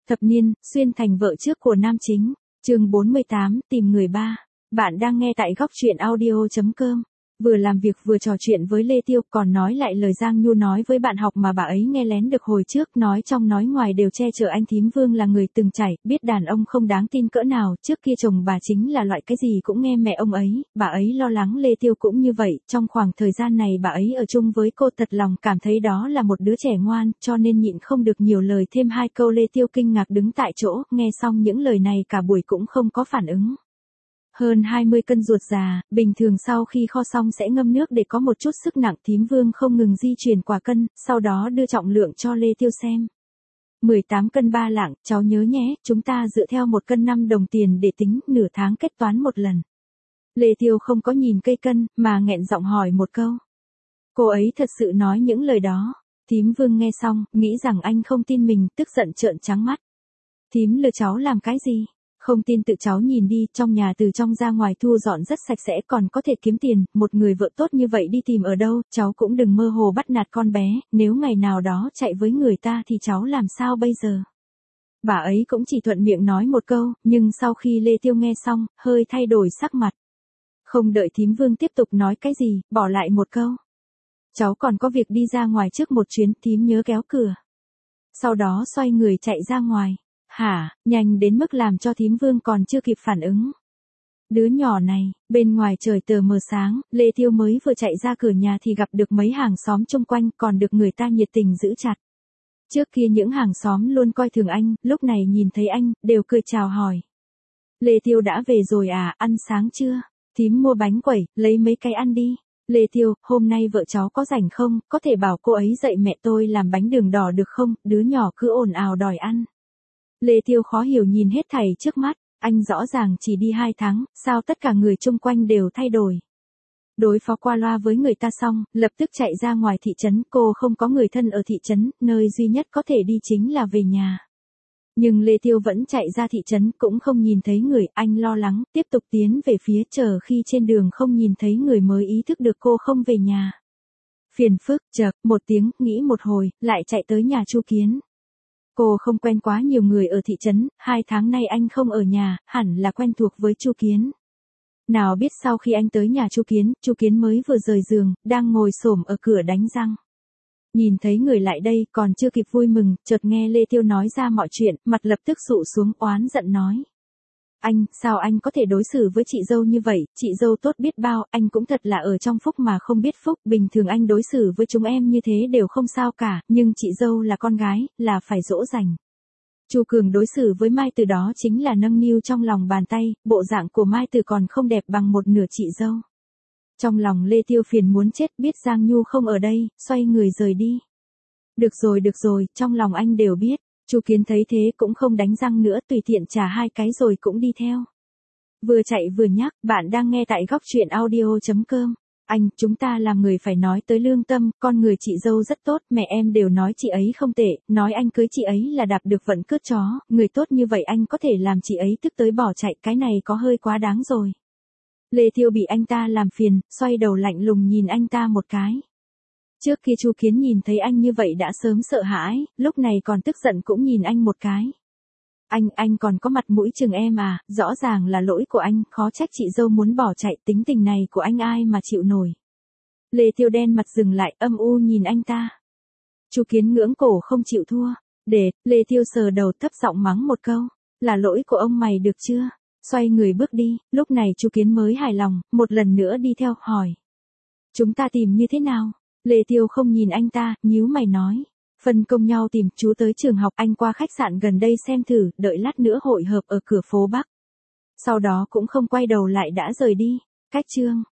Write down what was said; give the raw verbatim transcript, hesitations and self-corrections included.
Thập niên, xuyên thành vợ trước của nam chính. Chương bốn mươi tám, tìm người ba. Bạn đang nghe tại góc truyện audio chấm com. Vừa làm việc vừa trò chuyện với Lê Tiêu, còn nói lại lời Giang Nhu nói với bạn học mà bà ấy nghe lén được hồi trước, nói trong nói ngoài đều che chở anh thím Vương là người từng trải, biết đàn ông không đáng tin cỡ nào, trước kia chồng bà chính là loại cái gì cũng nghe mẹ ông ấy, bà ấy lo lắng Lê Tiêu cũng như vậy, trong khoảng thời gian này bà ấy ở chung với cô thật lòng cảm thấy đó là một đứa trẻ ngoan, cho nên nhịn không được nhiều lời thêm hai câu. Lê Tiêu kinh ngạc đứng tại chỗ, nghe xong những lời này cả buổi cũng không có phản ứng. Hơn hai mươi cân ruột già, bình thường sau khi kho xong sẽ ngâm nước để có một chút sức nặng. Thím Vương không ngừng di chuyển quả cân, sau đó đưa trọng lượng cho Lê Tiêu xem. mười tám cân ba lạng, cháu nhớ nhé, chúng ta dựa theo một cân năm đồng tiền để tính, nửa tháng kết toán một lần. Lê Tiêu không có nhìn cây cân, mà nghẹn giọng hỏi một câu. Cô ấy thật sự nói những lời đó. Thím Vương nghe xong, nghĩ rằng anh không tin mình, tức giận trợn trắng mắt. Thím lừa cháu làm cái gì? Không tin tự cháu nhìn đi, trong nhà từ trong ra ngoài thu dọn rất sạch sẽ, còn có thể kiếm tiền, một người vợ tốt như vậy đi tìm ở đâu, cháu cũng đừng mơ hồ bắt nạt con bé, nếu ngày nào đó chạy với người ta thì cháu làm sao bây giờ? Bà ấy cũng chỉ thuận miệng nói một câu, nhưng sau khi Lê Tiêu nghe xong, hơi thay đổi sắc mặt. Không đợi thím Vương tiếp tục nói cái gì, bỏ lại một câu. Cháu còn có việc đi ra ngoài trước một chuyến, thím nhớ kéo cửa. Sau đó xoay người chạy ra ngoài. Hả, nhanh đến mức làm cho thím Vương còn chưa kịp phản ứng. Đứa nhỏ này, bên ngoài trời tờ mờ sáng, Lê Tiêu mới vừa chạy ra cửa nhà thì gặp được mấy hàng xóm chung quanh, còn được người ta nhiệt tình giữ chặt. Trước kia những hàng xóm luôn coi thường anh, lúc này nhìn thấy anh, đều cười chào hỏi. Lê Tiêu đã về rồi à, ăn sáng chưa? Thím mua bánh quẩy, lấy mấy cái ăn đi. Lê Tiêu, hôm nay vợ cháu có rảnh không, có thể bảo cô ấy dạy mẹ tôi làm bánh đường đỏ được không, đứa nhỏ cứ ồn ào đòi ăn. Lê Tiêu khó hiểu nhìn hết thảy trước mắt, anh rõ ràng chỉ đi hai tháng, sao tất cả người chung quanh đều thay đổi. Đối phó qua loa với người ta xong, lập tức chạy ra ngoài thị trấn, cô không có người thân ở thị trấn, nơi duy nhất có thể đi chính là về nhà. Nhưng Lê Tiêu vẫn chạy ra thị trấn, cũng không nhìn thấy người, anh lo lắng, tiếp tục tiến về phía, chờ khi trên đường không nhìn thấy người mới ý thức được cô không về nhà. Phiền phức, chợt, một tiếng, nghĩ một hồi, lại chạy tới nhà Chu Kiến. Cô không quen quá nhiều người ở thị trấn, hai tháng nay anh không ở nhà, hẳn là quen thuộc với Chu Kiến. Nào biết sau khi anh tới nhà Chu Kiến, Chu Kiến mới vừa rời giường, đang ngồi xổm ở cửa đánh răng. Nhìn thấy người lại đây, còn chưa kịp vui mừng, chợt nghe Lê Tiêu nói ra mọi chuyện, mặt lập tức sụ xuống, oán giận nói. Anh, sao anh có thể đối xử với chị dâu như vậy, chị dâu tốt biết bao, anh cũng thật là ở trong phúc mà không biết phúc, bình thường anh đối xử với chúng em như thế đều không sao cả, nhưng chị dâu là con gái, là phải dỗ dành. Chu Cường đối xử với Mai Từ đó chính là nâng niu trong lòng bàn tay, bộ dạng của Mai Từ còn không đẹp bằng một nửa chị dâu. Trong lòng Lê Tiêu phiền muốn chết, biết Giang Nhu không ở đây, xoay người rời đi. Được rồi được rồi, trong lòng anh đều biết. Chu Kiến thấy thế cũng không đánh răng nữa, tùy tiện trả hai cái rồi cũng đi theo. Vừa chạy vừa nhắc, bạn đang nghe tại góc truyện audio chấm com. Anh, chúng ta làm người phải nói tới lương tâm, con người chị dâu rất tốt, mẹ em đều nói chị ấy không tệ, nói anh cưới chị ấy là đạp được vận cướp chó, người tốt như vậy anh có thể làm chị ấy tức tới bỏ chạy, cái này có hơi quá đáng rồi. Lê Tiêu bị anh ta làm phiền, xoay đầu lạnh lùng nhìn anh ta một cái. Trước khi Chu Kiến nhìn thấy anh như vậy đã sớm sợ hãi, lúc này còn tức giận cũng nhìn anh một cái. Anh, anh còn có mặt mũi chừng em à, rõ ràng là lỗi của anh, khó trách chị dâu muốn bỏ chạy, tính tình này của anh ai mà chịu nổi. Lê Tiêu đen mặt dừng lại, âm u nhìn anh ta. Chu Kiến ngưỡng cổ không chịu thua. Để, Lê Tiêu sờ đầu thấp giọng mắng một câu. Là lỗi của ông mày được chưa? Xoay người bước đi, lúc này Chu Kiến mới hài lòng, một lần nữa đi theo, hỏi. Chúng ta tìm như thế nào? Lê Tiêu không nhìn anh ta, nhíu mày nói. Phân công nhau tìm, chú tới trường học, anh qua khách sạn gần đây xem thử, đợi lát nữa hội hợp ở cửa phố Bắc. Sau đó cũng không quay đầu lại đã rời đi. Cách chương.